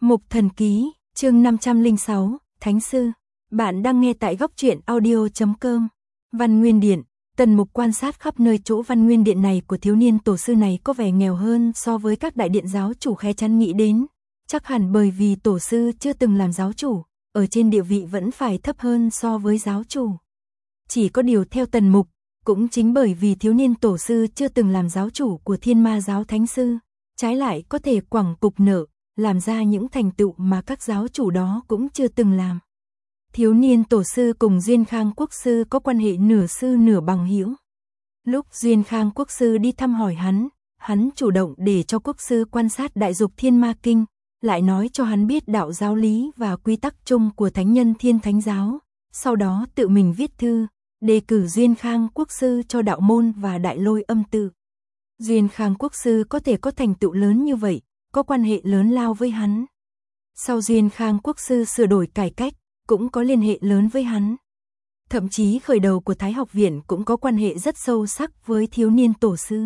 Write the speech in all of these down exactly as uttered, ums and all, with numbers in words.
Mục Thần Ký, chương năm trăm lẻ sáu, Thánh Sư. Bạn đang nghe tại góc truyện audio chấm com. Văn Nguyên Điện. Tần Mục quan sát khắp nơi chỗ Văn Nguyên Điện này của thiếu niên tổ sư này có vẻ nghèo hơn so với các đại điện giáo chủ khẽ chắn nghĩ đến. Chắc hẳn bởi vì tổ sư chưa từng làm giáo chủ, ở trên địa vị vẫn phải thấp hơn so với giáo chủ. Chỉ có điều theo Tần Mục, cũng chính bởi vì thiếu niên tổ sư chưa từng làm giáo chủ của Thiên Ma giáo Thánh Sư, trái lại có thể quẳng cục nợ, làm ra những thành tựu mà các giáo chủ đó cũng chưa từng làm. Thiếu niên tổ sư cùng Duyên Khang Quốc sư có quan hệ nửa sư nửa bằng hữu. Lúc Duyên Khang Quốc sư đi thăm hỏi hắn, hắn chủ động để cho quốc sư quan sát Đại Dục Thiên Ma Kinh, lại nói cho hắn biết đạo giáo lý và quy tắc chung của thánh nhân Thiên Thánh giáo, sau đó tự mình viết thư, đề cử Duyên Khang Quốc sư cho đạo môn và Đại Lôi Âm tự. Duyên Khang Quốc sư có thể có thành tựu lớn như vậy, có quan hệ lớn lao với hắn. Sau Duyên Khang Quốc sư sửa đổi cải cách, cũng có liên hệ lớn với hắn. Thậm chí khởi đầu của Thái học viện cũng có quan hệ rất sâu sắc với thiếu niên tổ sư.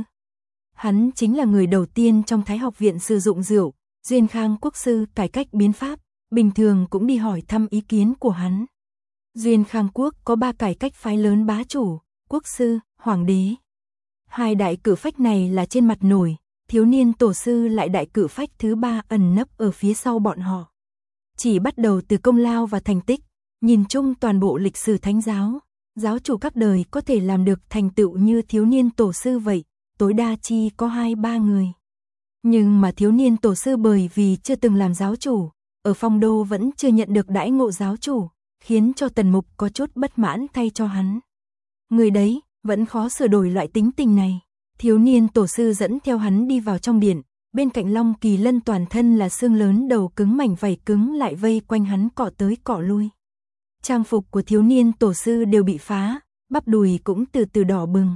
Hắn chính là người đầu tiên trong Thái học viện sử dụng rượu. Duyên Khang Quốc sư cải cách biến pháp, bình thường cũng đi hỏi thăm ý kiến của hắn. Duyên Khang Quốc có ba cải cách phái lớn bá chủ, quốc sư, hoàng đế. Hai đại cử phách này là trên mặt nổi, thiếu niên tổ sư lại đại cử phách thứ ba ẩn nấp ở phía sau bọn họ. Chỉ bắt đầu từ công lao và thành tích, nhìn chung toàn bộ lịch sử thánh giáo, giáo chủ các đời có thể làm được thành tựu như thiếu niên tổ sư vậy, tối đa chi có hai ba người. Nhưng mà thiếu niên tổ sư bởi vì chưa từng làm giáo chủ, ở phong đô vẫn chưa nhận được đãi ngộ giáo chủ, khiến cho Tần Mục có chút bất mãn thay cho hắn. Người đấy, vẫn khó sửa đổi loại tính tình này. Thiếu niên tổ sư dẫn theo hắn đi vào trong điện, bên cạnh Long Kỳ Lân toàn thân là xương lớn đầu cứng mảnh vảy cứng lại vây quanh hắn cọ tới cọ lui. Trang phục của thiếu niên tổ sư đều bị phá, bắp đùi cũng từ từ đỏ bừng.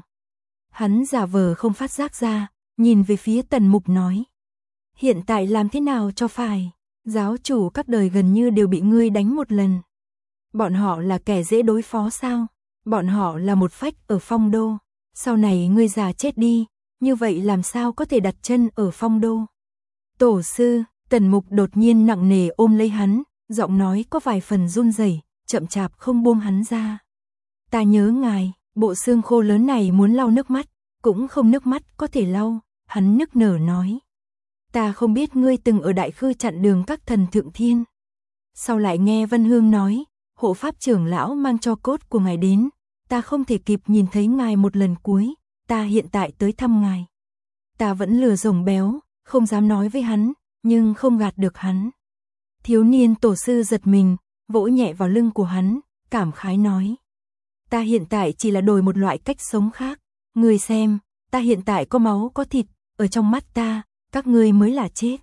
Hắn giả vờ không phát giác ra, nhìn về phía Tần Mục nói. Hiện tại làm thế nào cho phải, giáo chủ các đời gần như đều bị ngươi đánh một lần. Bọn họ là kẻ dễ đối phó sao? Bọn họ là một phách ở phong đô. Sau này ngươi già chết đi, như vậy làm sao có thể đặt chân ở phong đô? Tổ sư, Tần Mục đột nhiên nặng nề ôm lấy hắn, giọng nói có vài phần run rẩy, chậm chạp không buông hắn ra. Ta nhớ ngài, bộ xương khô lớn này muốn lau nước mắt, cũng không nước mắt có thể lau, hắn nức nở nói. Ta không biết ngươi từng ở Đại Khư chặn đường các thần thượng thiên. Sau lại nghe Vân Hương nói, hộ pháp trưởng lão mang cho cốt của ngài đến, ta không thể kịp nhìn thấy ngài một lần cuối, ta hiện tại tới thăm ngài. Ta vẫn lừa rồng béo, không dám nói với hắn, nhưng không gạt được hắn. Thiếu niên tổ sư giật mình, vỗ nhẹ vào lưng của hắn, cảm khái nói. Ta hiện tại chỉ là đổi một loại cách sống khác, ngươi xem, ta hiện tại có máu có thịt, ở trong mắt ta, các ngươi mới là chết.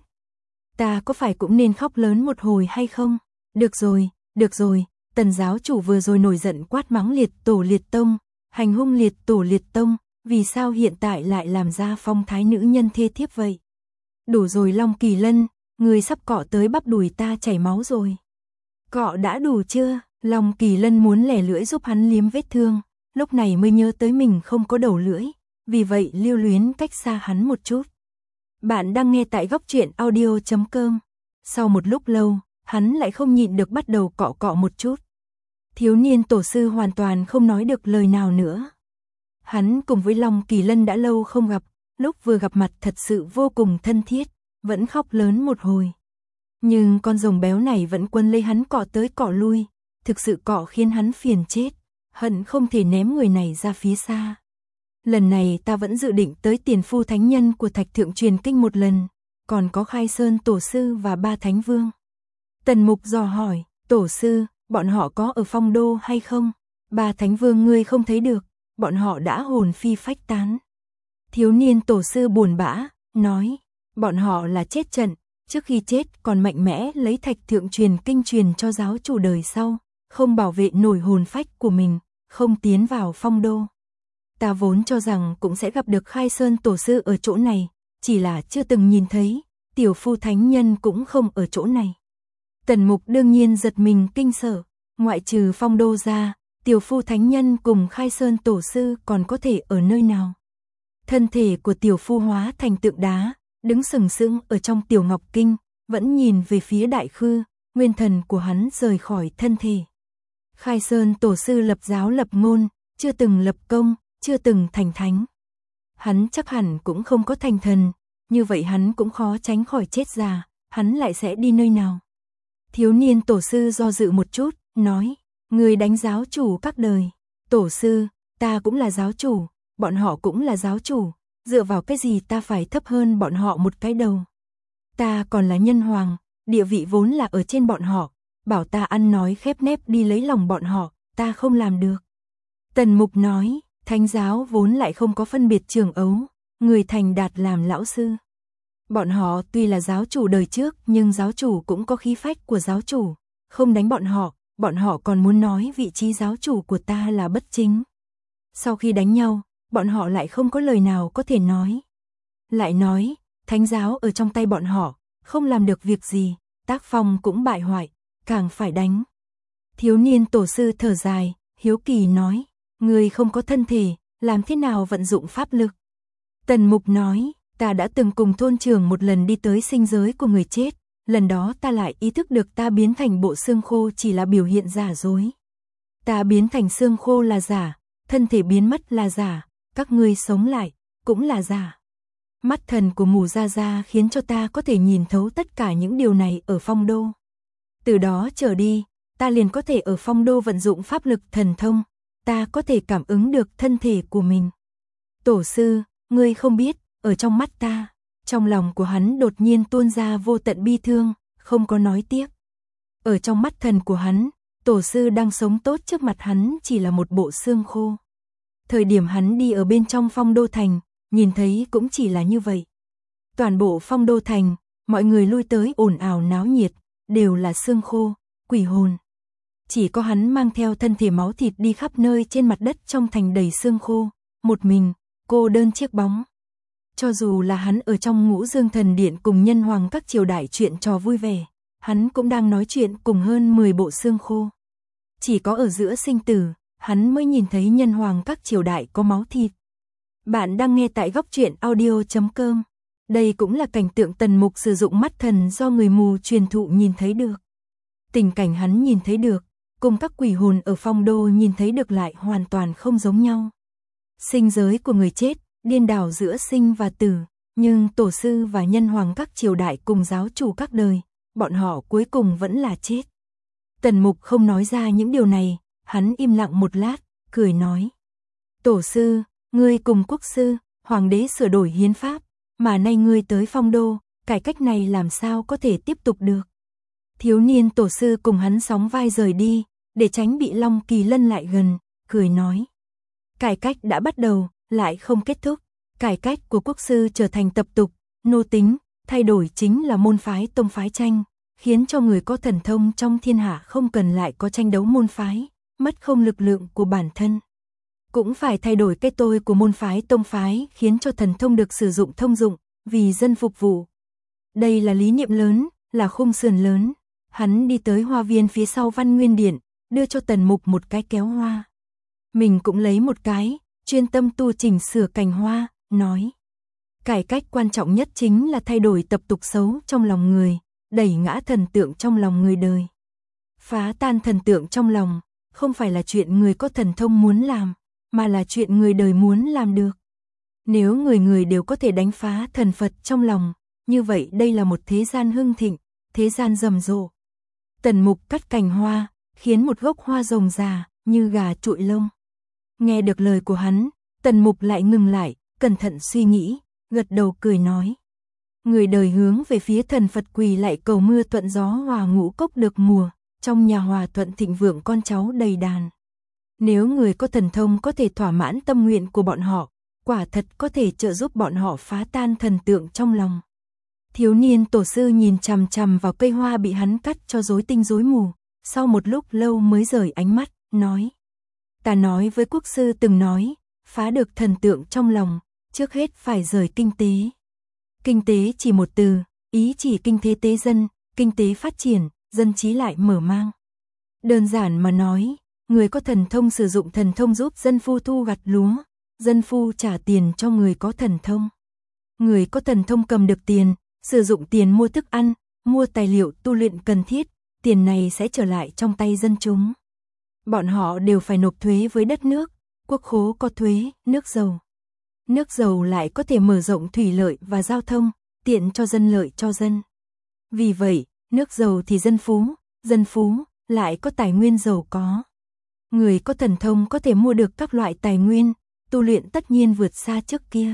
Ta có phải cũng nên khóc lớn một hồi hay không? Được rồi, được rồi, Tần giáo chủ vừa rồi nổi giận quát mắng liệt tổ liệt tông, hành hung liệt tổ liệt tông, vì sao hiện tại lại làm ra phong thái nữ nhân thê thiếp vậy? Đủ rồi Long Kỳ Lân, người sắp cọ tới bắp đùi ta chảy máu rồi. Cọ đã đủ chưa? Long Kỳ Lân muốn lẻ lưỡi giúp hắn liếm vết thương, lúc này mới nhớ tới mình không có đầu lưỡi, vì vậy lưu luyến cách xa hắn một chút. Bạn đang nghe tại góc truyện audio chấm com. Sau một lúc lâu, hắn lại không nhịn được bắt đầu cọ cọ một chút. Thiếu niên tổ sư hoàn toàn không nói được lời nào nữa. Hắn cùng với Long Kỳ Lân đã lâu không gặp, lúc vừa gặp mặt thật sự vô cùng thân thiết, vẫn khóc lớn một hồi. Nhưng con rồng béo này vẫn quấn lấy hắn cọ tới cọ lui, thực sự cọ khiến hắn phiền chết, hận không thể ném người này ra phía xa. Lần này ta vẫn dự định tới Tiền Phu Thánh Nhân của Thạch Thượng truyền kinh một lần, còn có Khai Sơn Tổ sư và ba Thánh Vương. Tần Mục dò hỏi, tổ sư, bọn họ có ở phong đô hay không? Ba Thánh Vương ngươi không thấy được, bọn họ đã hồn phi phách tán. Thiếu niên tổ sư buồn bã, nói, bọn họ là chết trận, trước khi chết còn mạnh mẽ lấy Thạch Thượng truyền kinh truyền cho giáo chủ đời sau, không bảo vệ nổi hồn phách của mình, không tiến vào phong đô. Ta vốn cho rằng cũng sẽ gặp được Khai Sơn Tổ sư ở chỗ này, chỉ là chưa từng nhìn thấy, Tiểu Phu Thánh Nhân cũng không ở chỗ này. Tần Mục đương nhiên giật mình kinh sợ, ngoại trừ phong đô ra, Tiểu Phu Thánh Nhân cùng Khai Sơn Tổ sư còn có thể ở nơi nào? Thân thể của Tiểu Phu hóa thành tượng đá, đứng sừng sững ở trong Tiểu Ngọc Kinh, vẫn nhìn về phía Đại Khư, nguyên thần của hắn rời khỏi thân thể. Khai Sơn tổ sư lập giáo lập ngôn, chưa từng lập công, chưa từng thành thánh. Hắn chắc hẳn cũng không có thành thần, như vậy hắn cũng khó tránh khỏi chết già, hắn lại sẽ đi nơi nào? Thiếu niên tổ sư do dự một chút, nói, người đánh giáo chủ các đời. Tổ sư, ta cũng là giáo chủ, bọn họ cũng là giáo chủ, dựa vào cái gì ta phải thấp hơn bọn họ một cái đầu? Ta còn là nhân hoàng, địa vị vốn là ở trên bọn họ, bảo ta ăn nói khép nép đi lấy lòng bọn họ, ta không làm được. Tần Mục nói, thánh giáo vốn lại không có phân biệt trường ấu, người thành đạt làm lão sư. Bọn họ tuy là giáo chủ đời trước nhưng giáo chủ cũng có khí phách của giáo chủ, không đánh bọn họ, bọn họ còn muốn nói vị trí giáo chủ của ta là bất chính. Sau khi đánh nhau, bọn họ lại không có lời nào có thể nói. Lại nói, thánh giáo ở trong tay bọn họ, không làm được việc gì, tác phong cũng bại hoại, càng phải đánh. Thiếu niên tổ sư thở dài, hiếu kỳ nói, người không có thân thể, làm thế nào vận dụng pháp lực? Tần Mục nói, ta đã từng cùng thôn trưởng một lần đi tới sinh giới của người chết, lần đó ta lại ý thức được ta biến thành bộ xương khô chỉ là biểu hiện giả dối. Ta biến thành xương khô là giả, thân thể biến mất là giả, các ngươi sống lại, cũng là giả. Mắt thần của Mù Gia Gia khiến cho ta có thể nhìn thấu tất cả những điều này ở phong đô. Từ đó trở đi, ta liền có thể ở phong đô vận dụng pháp lực thần thông, ta có thể cảm ứng được thân thể của mình. Tổ sư, ngươi không biết, ở trong mắt ta, trong lòng của hắn đột nhiên tuôn ra vô tận bi thương, không có nói tiếp. Ở trong mắt thần của hắn, tổ sư đang sống tốt trước mặt hắn chỉ là một bộ xương khô. Thời điểm hắn đi ở bên trong phong đô thành, nhìn thấy cũng chỉ là như vậy. Toàn bộ phong đô thành, mọi người lui tới ồn ào náo nhiệt, đều là xương khô, quỷ hồn. Chỉ có hắn mang theo thân thể máu thịt đi khắp nơi trên mặt đất trong thành đầy xương khô, một mình, cô đơn chiếc bóng. Cho dù là hắn ở trong Ngũ Dương Thần Điện cùng nhân hoàng các triều đại chuyện trò vui vẻ, hắn cũng đang nói chuyện cùng hơn mười bộ xương khô. Chỉ có ở giữa sinh tử, hắn mới nhìn thấy nhân hoàng các triều đại có máu thịt. Bạn đang nghe tại góc truyện audio chấm com. Đây cũng là cảnh tượng Tần Mục sử dụng mắt thần do người mù truyền thụ nhìn thấy được. Tình cảnh hắn nhìn thấy được, cùng các quỷ hồn ở phong đô nhìn thấy được lại hoàn toàn không giống nhau. Sinh giới của người chết, điên đảo giữa sinh và tử, nhưng tổ sư và nhân hoàng các triều đại cùng giáo chủ các đời, bọn họ cuối cùng vẫn là chết. Tần Mục không nói ra những điều này, hắn im lặng một lát, cười nói. Tổ sư, ngươi cùng quốc sư, hoàng đế sửa đổi hiến pháp, mà nay ngươi tới phong đô, cải cách này làm sao có thể tiếp tục được. Thiếu niên tổ sư cùng hắn sóng vai rời đi, để tránh bị Long Kỳ Lân lại gần, cười nói. Cải cách đã bắt đầu, lại không kết thúc. Cải cách của quốc sư trở thành tập tục, nô tính, thay đổi chính là môn phái tông phái tranh, khiến cho người có thần thông trong thiên hạ không cần lại có tranh đấu môn phái, mất không lực lượng của bản thân. Cũng phải thay đổi cái tôi của môn phái tông phái, khiến cho thần thông được sử dụng thông dụng, vì dân phục vụ. Đây là lý niệm lớn, là khung sườn lớn. Hắn đi tới hoa viên phía sau Văn Nguyên Điện, đưa cho Tần Mục một cái kéo hoa. Mình cũng lấy một cái, chuyên tâm tu chỉnh sửa cành hoa, nói. Cải cách quan trọng nhất chính là thay đổi tập tục xấu trong lòng người, đẩy ngã thần tượng trong lòng người đời. Phá tan thần tượng trong lòng, không phải là chuyện người có thần thông muốn làm, mà là chuyện người đời muốn làm được. Nếu người người đều có thể đánh phá thần Phật trong lòng, như vậy đây là một thế gian hưng thịnh, thế gian rầm rộ. Tần Mục cắt cành hoa, khiến một gốc hoa rồng già, như gà trụi lông. Nghe được lời của hắn, Tần Mục lại ngừng lại, cẩn thận suy nghĩ, gật đầu cười nói. Người đời hướng về phía thần Phật quỳ lại cầu mưa thuận gió hòa ngũ cốc được mùa, trong nhà hòa thuận thịnh vượng con cháu đầy đàn. Nếu người có thần thông có thể thỏa mãn tâm nguyện của bọn họ, quả thật có thể trợ giúp bọn họ phá tan thần tượng trong lòng. Thiếu niên tổ sư nhìn chằm chằm vào cây hoa bị hắn cắt cho rối tinh rối mù, sau một lúc lâu mới rời ánh mắt, nói. Ta nói với quốc sư từng nói, phá được thần tượng trong lòng, trước hết phải rời kinh tế. Kinh tế chỉ một từ, ý chỉ kinh tế tế dân, kinh tế phát triển, dân trí lại mở mang. Đơn giản mà nói, người có thần thông sử dụng thần thông giúp dân phu thu gặt lúa, dân phu trả tiền cho người có thần thông. Người có thần thông cầm được tiền, sử dụng tiền mua thức ăn, mua tài liệu tu luyện cần thiết, tiền này sẽ trở lại trong tay dân chúng. Bọn họ đều phải nộp thuế với đất nước, quốc khố có thuế, nước dầu. Nước dầu lại có thể mở rộng thủy lợi và giao thông, tiện cho dân lợi cho dân. Vì vậy, nước dầu thì dân phú, dân phú lại có tài nguyên giàu có. Người có thần thông có thể mua được các loại tài nguyên, tu luyện tất nhiên vượt xa trước kia.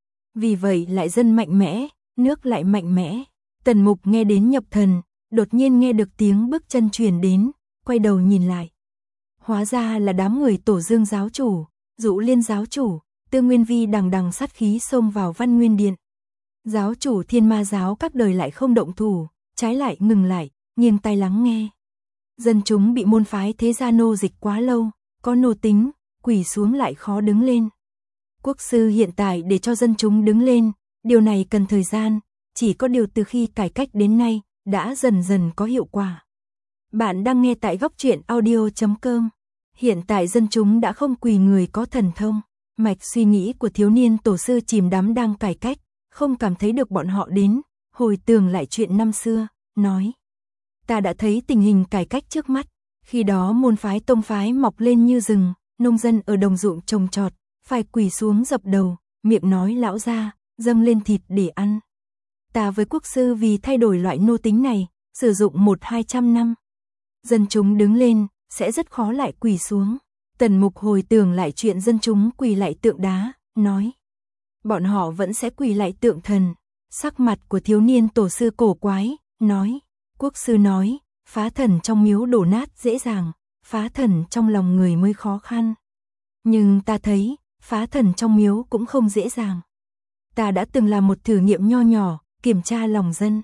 Vì vậy lại dân mạnh mẽ, nước lại mạnh mẽ. Tần Mục nghe đến nhập thần, đột nhiên nghe được tiếng bước chân truyền đến, quay đầu nhìn lại. Hóa ra là đám người Tổ Dương giáo chủ, Dụ Liên giáo chủ, Tư Nguyên Vi đằng đằng sát khí xông vào Văn Nguyên Điện. Giáo chủ Thiên Ma giáo các đời lại không động thủ, trái lại ngừng lại, nghiêng tai lắng nghe. Dân chúng bị môn phái thế gia nô dịch quá lâu, có nô tính, quỳ xuống lại khó đứng lên. Quốc sư hiện tại để cho dân chúng đứng lên, điều này cần thời gian, chỉ có điều từ khi cải cách đến nay, đã dần dần có hiệu quả. Bạn đang nghe tại góc truyện audio chấm com. Hiện tại dân chúng đã không quỳ người có thần thông. Mạch suy nghĩ của thiếu niên tổ sư chìm đắm đang cải cách, không cảm thấy được bọn họ đến, hồi tưởng lại chuyện năm xưa, nói. Ta đã thấy tình hình cải cách trước mắt, khi đó môn phái tông phái mọc lên như rừng, nông dân ở đồng ruộng trồng trọt, phải quỳ xuống dập đầu, miệng nói lão gia, dâng lên thịt để ăn. Ta với quốc sư vì thay đổi loại nô tính này, sử dụng một hai trăm năm. Dân chúng đứng lên, sẽ rất khó lại quỳ xuống. Tần Mục hồi tưởng lại chuyện dân chúng quỳ lại tượng đá, nói. Bọn họ vẫn sẽ quỳ lại tượng thần. Sắc mặt của thiếu niên tổ sư cổ quái, nói. Quốc sư nói, phá thần trong miếu đổ nát dễ dàng, phá thần trong lòng người mới khó khăn. Nhưng ta thấy, phá thần trong miếu cũng không dễ dàng. Ta đã từng làm một thử nghiệm nho nhỏ, kiểm tra lòng dân.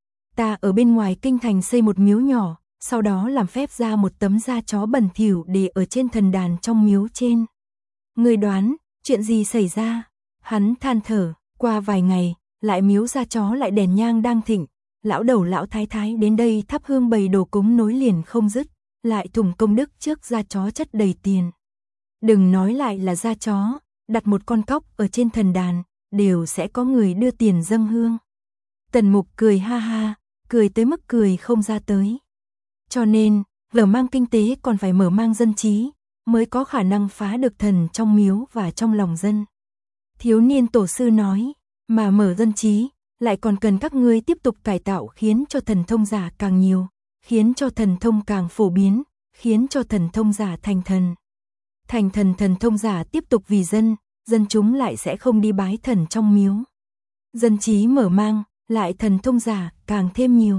Ta ở bên ngoài kinh thành xây một miếu nhỏ, sau đó làm phép ra một tấm da chó bẩn thỉu để ở trên thần đàn trong miếu trên. Người đoán, chuyện gì xảy ra? Hắn than thở, qua vài ngày, lại miếu da chó lại đèn nhang đang thịnh. Lão đầu lão thái thái đến đây thắp hương bày đồ cúng nối liền không dứt, lại thùng công đức trước da chó chất đầy tiền. Đừng nói lại là da chó, đặt một con cóc ở trên thần đàn, đều sẽ có người đưa tiền dâng hương. Tần Mục cười ha ha, cười tới mức cười không ra tới. Cho nên, mở mang kinh tế còn phải mở mang dân trí, mới có khả năng phá được thần trong miếu và trong lòng dân. Thiếu niên tổ sư nói, mà mở dân trí, lại còn cần các ngươi tiếp tục cải tạo khiến cho thần thông giả càng nhiều, khiến cho thần thông càng phổ biến, khiến cho thần thông giả thành thần. Thành thần thần thông giả tiếp tục vì dân, dân chúng lại sẽ không đi bái thần trong miếu. Dân trí mở mang, lại thần thông giả càng thêm nhiều.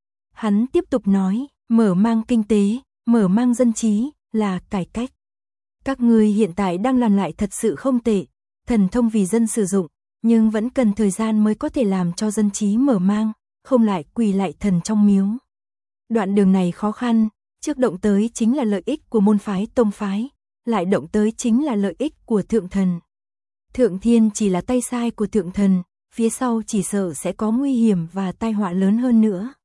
Hắn tiếp tục nói, mở mang kinh tế, mở mang dân trí, là cải cách. Các ngươi hiện tại đang làm lại thật sự không tệ, thần thông vì dân sử dụng, nhưng vẫn cần thời gian mới có thể làm cho dân trí mở mang, không lại quỳ lại thần trong miếu. Đoạn đường này khó khăn, trước động tới chính là lợi ích của môn phái tông phái, lại động tới chính là lợi ích của thượng thần. Thượng thiên chỉ là tay sai của thượng thần, phía sau chỉ sợ sẽ có nguy hiểm và tai họa lớn hơn nữa.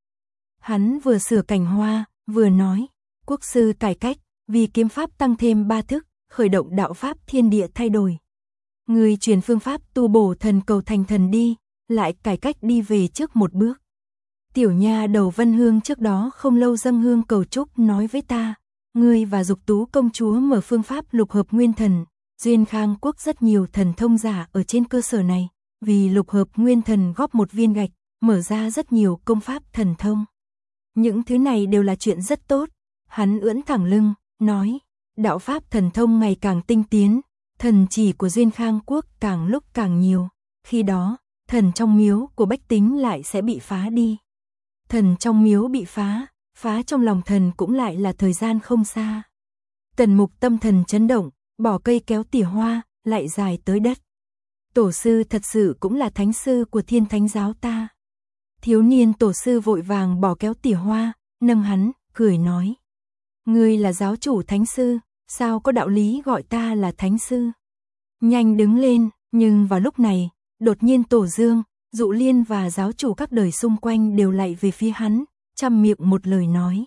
Hắn vừa sửa cảnh hoa, vừa nói, quốc sư cải cách, vì kiếm pháp tăng thêm ba thức, khởi động đạo pháp thiên địa thay đổi. Người truyền phương pháp tu bổ thần cầu thành thần đi, lại cải cách đi về trước một bước. Tiểu nha đầu Vân Hương trước đó không lâu dâng hương cầu chúc nói với ta, ngươi và Dục Tú công chúa mở phương pháp lục hợp nguyên thần, Duyên Khang quốc rất nhiều thần thông giả ở trên cơ sở này, vì lục hợp nguyên thần góp một viên gạch, mở ra rất nhiều công pháp thần thông. Những thứ này đều là chuyện rất tốt. Hắn ưỡn thẳng lưng, nói, đạo pháp thần thông ngày càng tinh tiến, thần chỉ của Duyên Khang quốc càng lúc càng nhiều, khi đó, thần trong miếu của bách tính lại sẽ bị phá đi. Thần trong miếu bị phá, phá trong lòng thần cũng lại là thời gian không xa. Tần Mục tâm thần chấn động, bỏ cây kéo tỉa hoa, lại dài tới đất. Tổ sư thật sự cũng là thánh sư của Thiên Thánh giáo ta. Thiếu niên tổ sư vội vàng bỏ kéo tỉa hoa, nâng hắn, cười nói. Ngươi là giáo chủ thánh sư, sao có đạo lý gọi ta là thánh sư? Nhanh đứng lên, nhưng vào lúc này, đột nhiên Tổ Dương, Dụ Liên và giáo chủ các đời xung quanh đều lạy về phía hắn, chăm miệng một lời nói.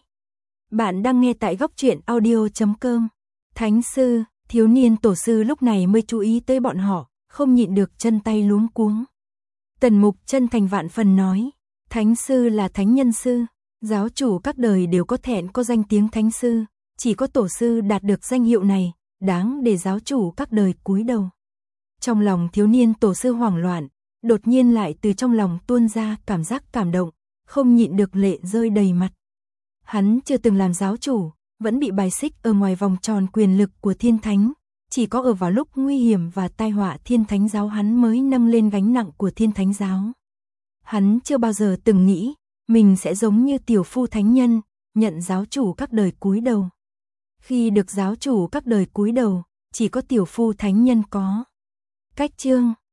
Bạn đang nghe tại góc truyện audio chấm com. Thánh sư, thiếu niên tổ sư lúc này mới chú ý tới bọn họ, không nhịn được chân tay luống cuống. Tần Mục chân thành vạn phần nói, Thánh sư là thánh nhân sư, giáo chủ các đời đều có thẹn có danh tiếng thánh sư, chỉ có tổ sư đạt được danh hiệu này, đáng để giáo chủ các đời cúi đầu. Trong lòng thiếu niên tổ sư hoảng loạn, đột nhiên lại từ trong lòng tuôn ra cảm giác cảm động, không nhịn được lệ rơi đầy mặt. Hắn chưa từng làm giáo chủ, vẫn bị bài xích ở ngoài vòng tròn quyền lực của thiên thánh, chỉ có ở vào lúc nguy hiểm và tai họa thiên thánh giáo hắn mới nâng lên gánh nặng của thiên thánh giáo. Hắn chưa bao giờ từng nghĩ, mình sẽ giống như tiểu phu thánh nhân, nhận giáo chủ các đời cúi đầu. Khi được giáo chủ các đời cúi đầu, chỉ có tiểu phu thánh nhân có. Cách chương